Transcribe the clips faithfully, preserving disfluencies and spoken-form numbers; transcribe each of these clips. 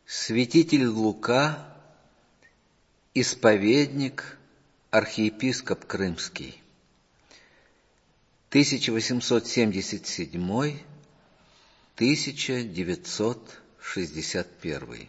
Святитель Лука, исповедник, архиепископ Крымский, тысяча восемьсот семьдесят седьмой — тысяча девятьсот шестьдесят первый.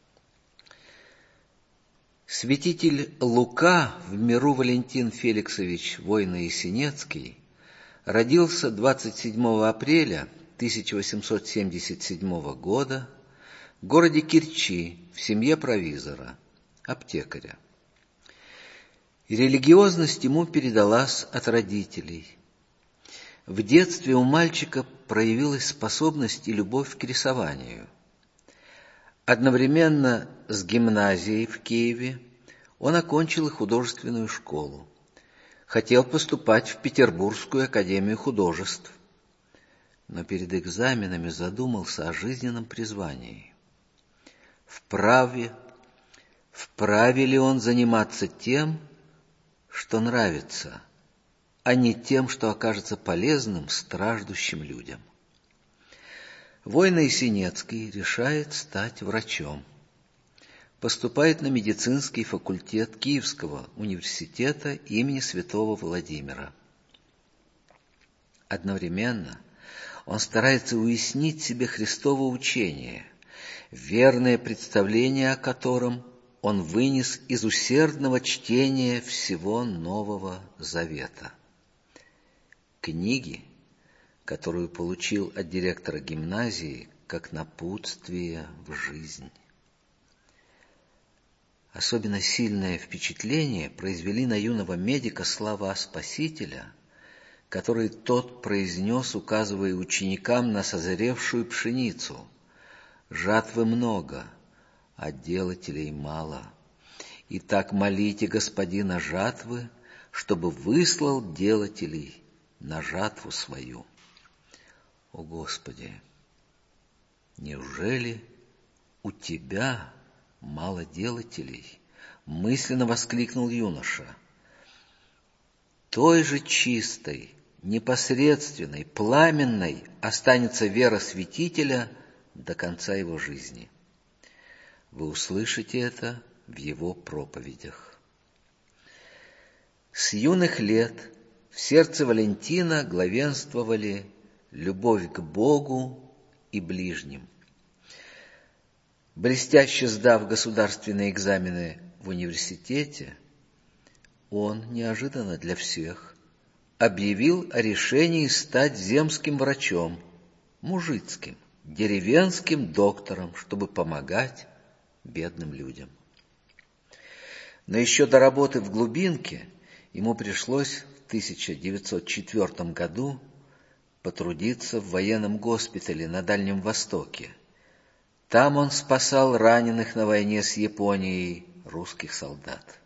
Святитель Лука, в миру Валентин Феликсович Войно-Ясенецкий, родился двадцать седьмого апреля тысяча восемьсот семьдесят седьмого года в городе Керчи в семье провизора, аптекаря. И религиозность ему передалась от родителей. В детстве у мальчика проявилась способность и любовь к рисованию. Одновременно с гимназией в Киеве он окончил и художественную школу. Хотел поступать в Петербургскую академию художеств, но перед экзаменами задумался о жизненном призвании. Вправе, вправе ли он заниматься тем, что нравится, а не тем, что окажется полезным страждущим людям. Войно-Ясенецкий решает стать врачом. Поступает на медицинский факультет Киевского университета имени святого Владимира. Одновременно он старается уяснить себе Христово учение, верное представление о котором он вынес из усердного чтения всего Нового Завета. Книги, которую получил от директора гимназии как напутствие в жизнь. Особенно сильное впечатление произвели на юного медика слова Спасителя, которые тот произнес, указывая ученикам на созревшую пшеницу: «Жатвы много, а делателей мало. Итак, молите Господина жатвы, чтобы выслал делателей на жатву свою». О Господи! Неужели у Тебя мало делателей? Мысленно воскликнул юноша. Той же чистой, непосредственной, пламенной останется вера святителя до конца его жизни. Вы услышите это в его проповедях. С юных лет в сердце Валентина главенствовали любовь к Богу и ближним. Блестяще сдав государственные экзамены в университете, он, неожиданно для всех, объявил о решении стать земским врачом, мужицким, деревенским доктором, чтобы помогать бедным людям. Но еще до работы в глубинке ему пришлось в тысяча девятьсот четвёртом году потрудиться в военном госпитале на Дальнем Востоке. Там он спасал раненых на войне с Японией русских солдат.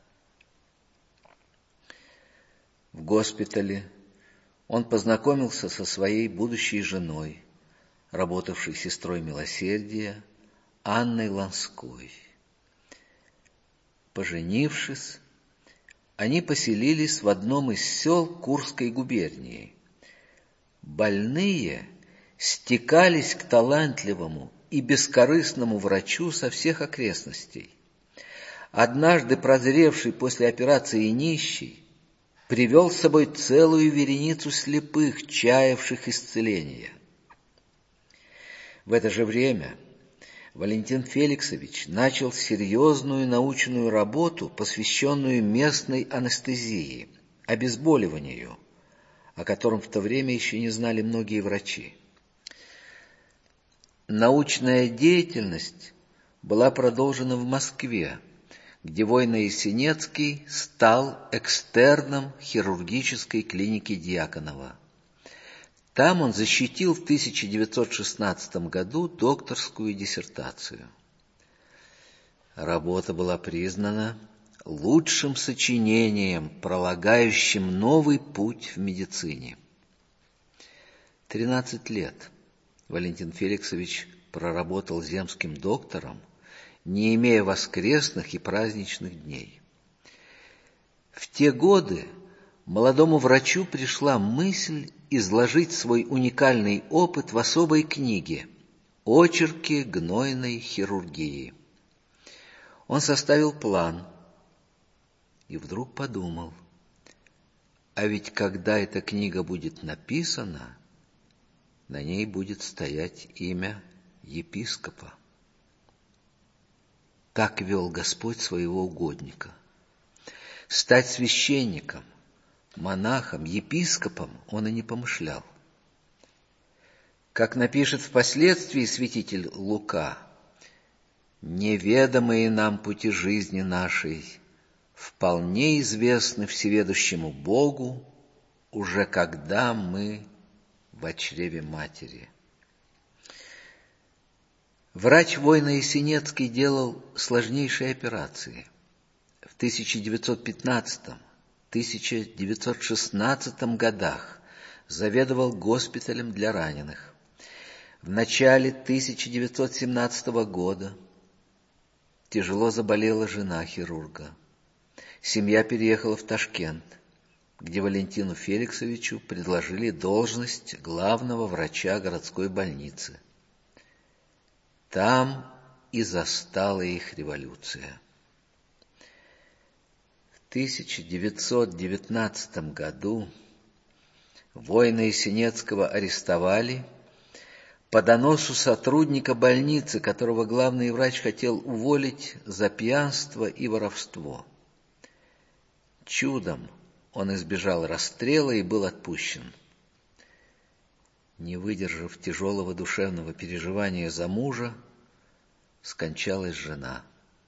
В госпитале он познакомился со своей будущей женой, работавшей сестрой милосердия, Анной Ланской. Поженившись, они поселились в одном из сел Курской губернии. Больные стекались к талантливому и бескорыстному врачу со всех окрестностей. Однажды прозревший после операции нищий привел с собой целую вереницу слепых, чаявших исцеления. В это же время Валентин Феликсович начал серьезную научную работу, посвященную местной анестезии, обезболиванию, о котором в то время еще не знали многие врачи. Научная деятельность была продолжена в Москве, где Войно-Ясенецкий стал экстерном хирургической клиники Дьяконова. Там он защитил в тысяча девятьсот шестнадцатом году докторскую диссертацию. Работа была признана лучшим сочинением, пролагающим новый путь в медицине. Тринадцать лет Валентин Феликсович проработал земским доктором, не имея воскресных и праздничных дней. В те годы молодому врачу пришла мысль изложить свой уникальный опыт в особой книге Очерки гнойной хирургии. Он составил план и вдруг подумал, а ведь когда эта книга будет написана, на ней будет стоять имя епископа. Так вел Господь своего угодника. Стать священником, монахом, епископом он и не помышлял. Как напишет впоследствии святитель Лука, «Неведомые нам пути жизни нашей вполне известны всеведущему Богу, уже когда мы в чреве матери». Врач Войно Есенецкий делал сложнейшие операции. В тысяча девятьсот пятнадцатом — тысяча девятьсот шестнадцатом годах заведовал госпиталем для раненых. В начале тысяча девятьсот семнадцатого года тяжело заболела жена хирурга. Семья переехала в Ташкент, где Валентину Феликсовичу предложили должность главного врача городской больницы. Там и застала их революция. В тысяча девятьсот девятнадцатом году Войно Есенецкого арестовали по доносу сотрудника больницы, которого главный врач хотел уволить за пьянство и воровство. Чудом он избежал расстрела и был отпущен. Не выдержав тяжелого душевного переживания за мужа, скончалась жена.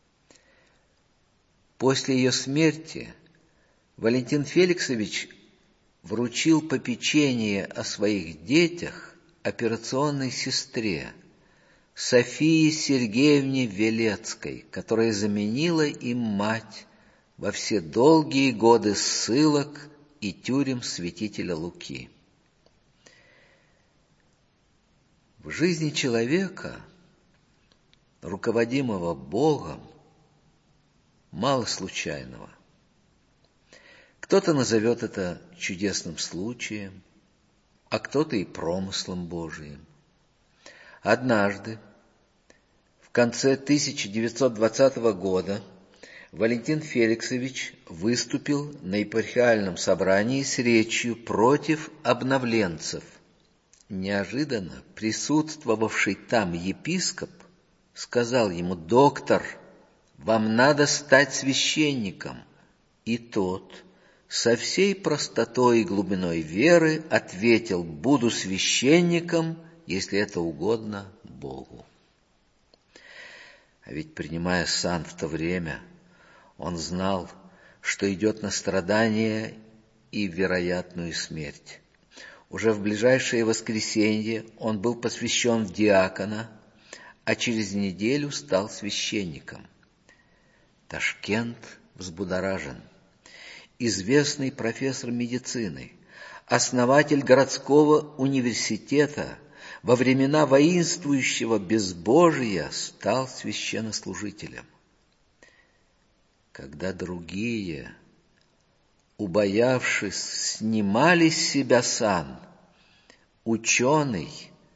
После ее смерти Валентин Феликсович вручил попечение о своих детях операционной сестре Софии Сергеевне Велецкой, которая заменила им мать во все долгие годы ссылок и тюрем святителя Луки. В жизни человека, руководимого Богом, мало случайного. Кто-то назовет это чудесным случаем, а кто-то и промыслом Божиим. Однажды, в конце тысяча девятьсот двадцатого года, Валентин Феликсович выступил на епархиальном собрании с речью против обновленцев. Неожиданно присутствовавший там епископ сказал ему: «Доктор, вам надо стать священником». И тот со всей простотой и глубиной веры ответил: «Буду священником, если это угодно Богу». А ведь, принимая сан в то время, он знал, что идет на страдания и вероятную смерть. Уже в ближайшее воскресенье он был посвящен в диакона, а через неделю стал священником. Ташкент взбудоражен. Известный профессор медицины, основатель городского университета, во времена воинствующего безбожия стал священнослужителем. Когда другие, убоявшись, снимали с себя сан, ученый,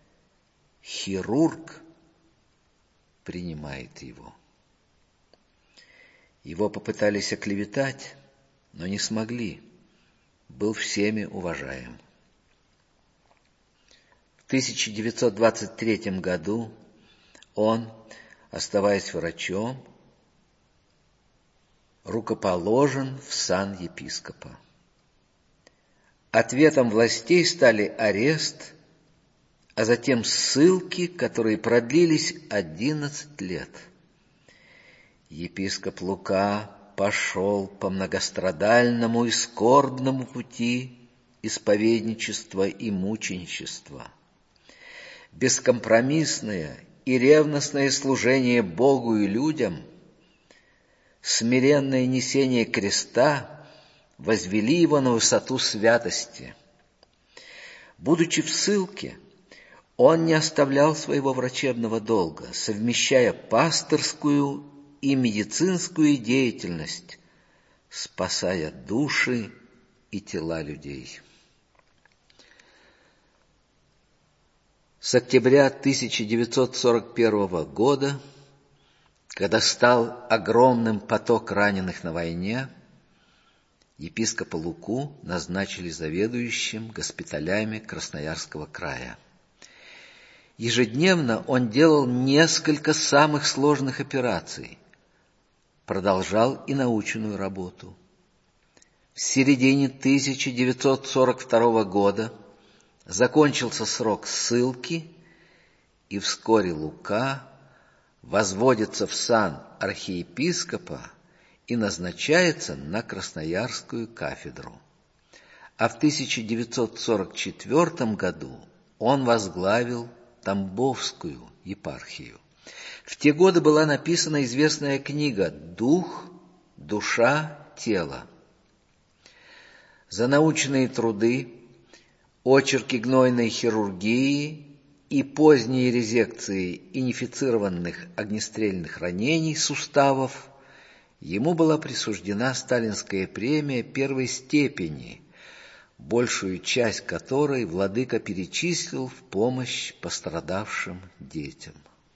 хирург принимает его. Его попытались оклеветать, но не смогли, был всеми уважаем. В тысяча девятьсот двадцать третьем году он, оставаясь врачом, рукоположен в сан епископа. Ответом властей стали арест, а затем ссылки, которые продлились одиннадцать лет. Епископ Лука пошел по многострадальному и скорбному пути исповедничества и мученичества. Бескомпромиссное и ревностное служение Богу и людям, смиренное несение креста возвели его на высоту святости. Будучи в ссылке, он не оставлял своего врачебного долга, совмещая пастырскую и медицинскую деятельность, спасая души и тела людей. С октября тысяча девятьсот сорок первого года, когда стал огромным поток раненых на войне, епископа Луку назначили заведующим госпиталями Красноярского края. Ежедневно он делал несколько самых сложных операций, продолжал и научную работу. В середине тысяча девятьсот сорок второго года закончился срок ссылки, и вскоре Лука возводится в сан архиепископа и назначается на Красноярскую кафедру. А в тысяча девятьсот сорок четвёртом году он возглавил Тамбовскую епархию. В те годы была написана известная книга «Дух, душа, тело». За научные труды, очерки гнойной хирургии и поздние резекции инифицированных огнестрельных ранений суставов ему была присуждена сталинская премия первой степени, большую часть которой владыка перечислил в помощь пострадавшим детям.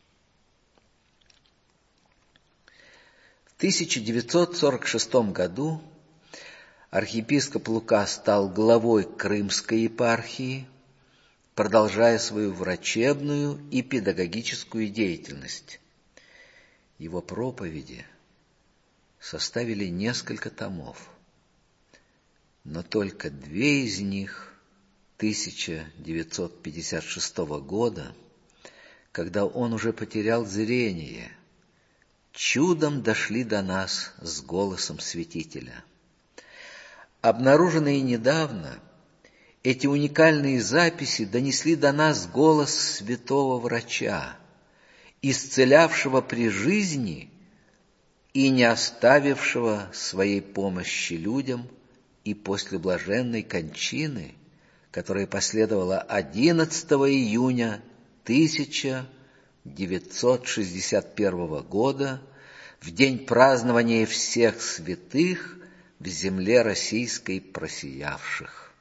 В тысяча девятьсот сорок шестом году архиепископ Лука стал главой Крымской епархии, продолжая свою врачебную и педагогическую деятельность. Его проповеди составили несколько томов, но только две из них тысяча девятьсот пятьдесят шестого года, когда он уже потерял зрение, чудом дошли до нас с голосом святителя. Обнаруженные недавно, эти уникальные записи донесли до нас голос святого врача, исцелявшего при жизни и не оставившего своей помощи людям и после блаженной кончины, которая последовала одиннадцатого июня тысяча девятьсот шестьдесят первого года, в день празднования всех святых в земле российской просиявших.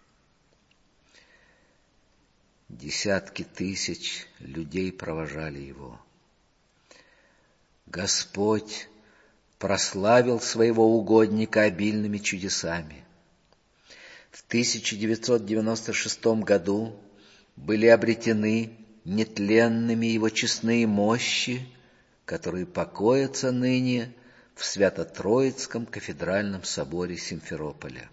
Десятки тысяч людей провожали его. Господь прославил своего угодника обильными чудесами. В тысяча девятьсот девяносто шестом году были обретены нетленными его честные мощи, которые покоятся ныне в Свято-Троицком кафедральном соборе Симферополя.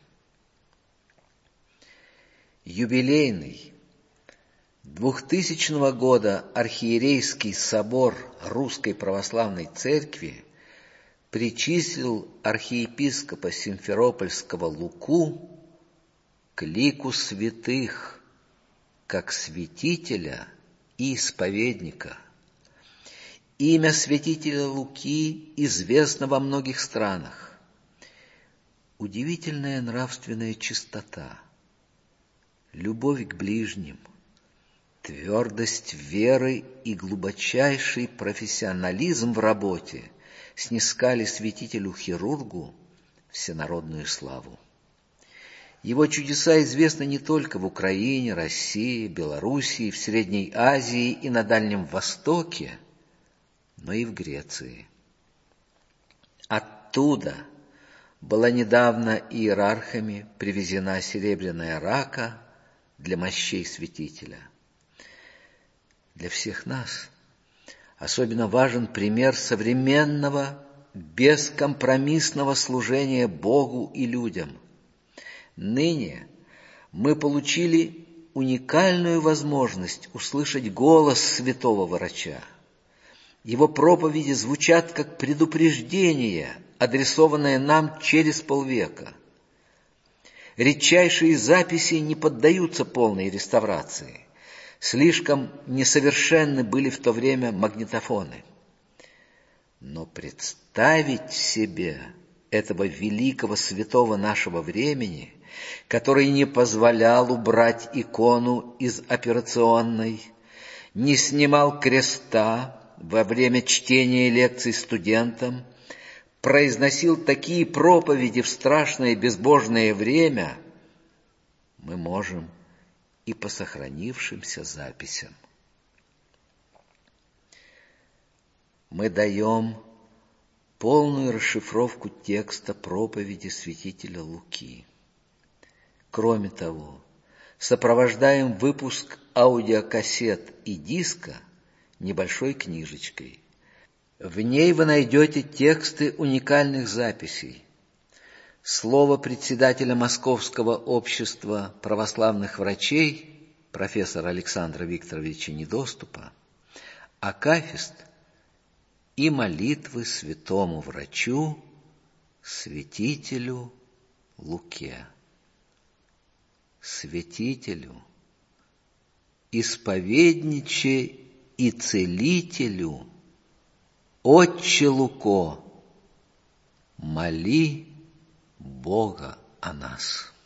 Юбилейный двухтысячного года архиерейский собор Русской Православной Церкви причислил архиепископа Симферопольского Луку к лику святых, как святителя и исповедника. Имя святителя Луки известно во многих странах. Удивительная нравственная чистота, любовь к ближним, твердость веры и глубочайший профессионализм в работе снискали святителю-хирургу всенародную славу. Его чудеса известны не только в Украине, России, Белоруссии, в Средней Азии и на Дальнем Востоке, но и в Греции. Оттуда была недавно иерархами привезена серебряная рака для мощей святителя. Для всех нас особенно важен пример современного бескомпромиссного служения Богу и людям. Ныне мы получили уникальную возможность услышать голос святого врача. Его проповеди звучат как предупреждение, адресованное нам через полвека. Редчайшие записи не поддаются полной реставрации. Слишком несовершенны были в то время магнитофоны. Но представить себе этого великого святого нашего времени, который не позволял убрать икону из операционной, не снимал креста во время чтения лекций студентам, произносил такие проповеди в страшное безбожное время, мы можем и по сохранившимся записям мы даем полную расшифровку текста проповеди святителя Луки. Кроме того, сопровождаем выпуск аудиокассет и диска небольшой книжечкой. В ней вы найдете тексты уникальных записей, слово председателя Московского общества православных врачей, профессора Александра Викторовича Недоступа, акафист и молитвы святому врачу, святителю Луке. Святителю, исповедниче и целителю, Отче Луко, моли Бога о нас.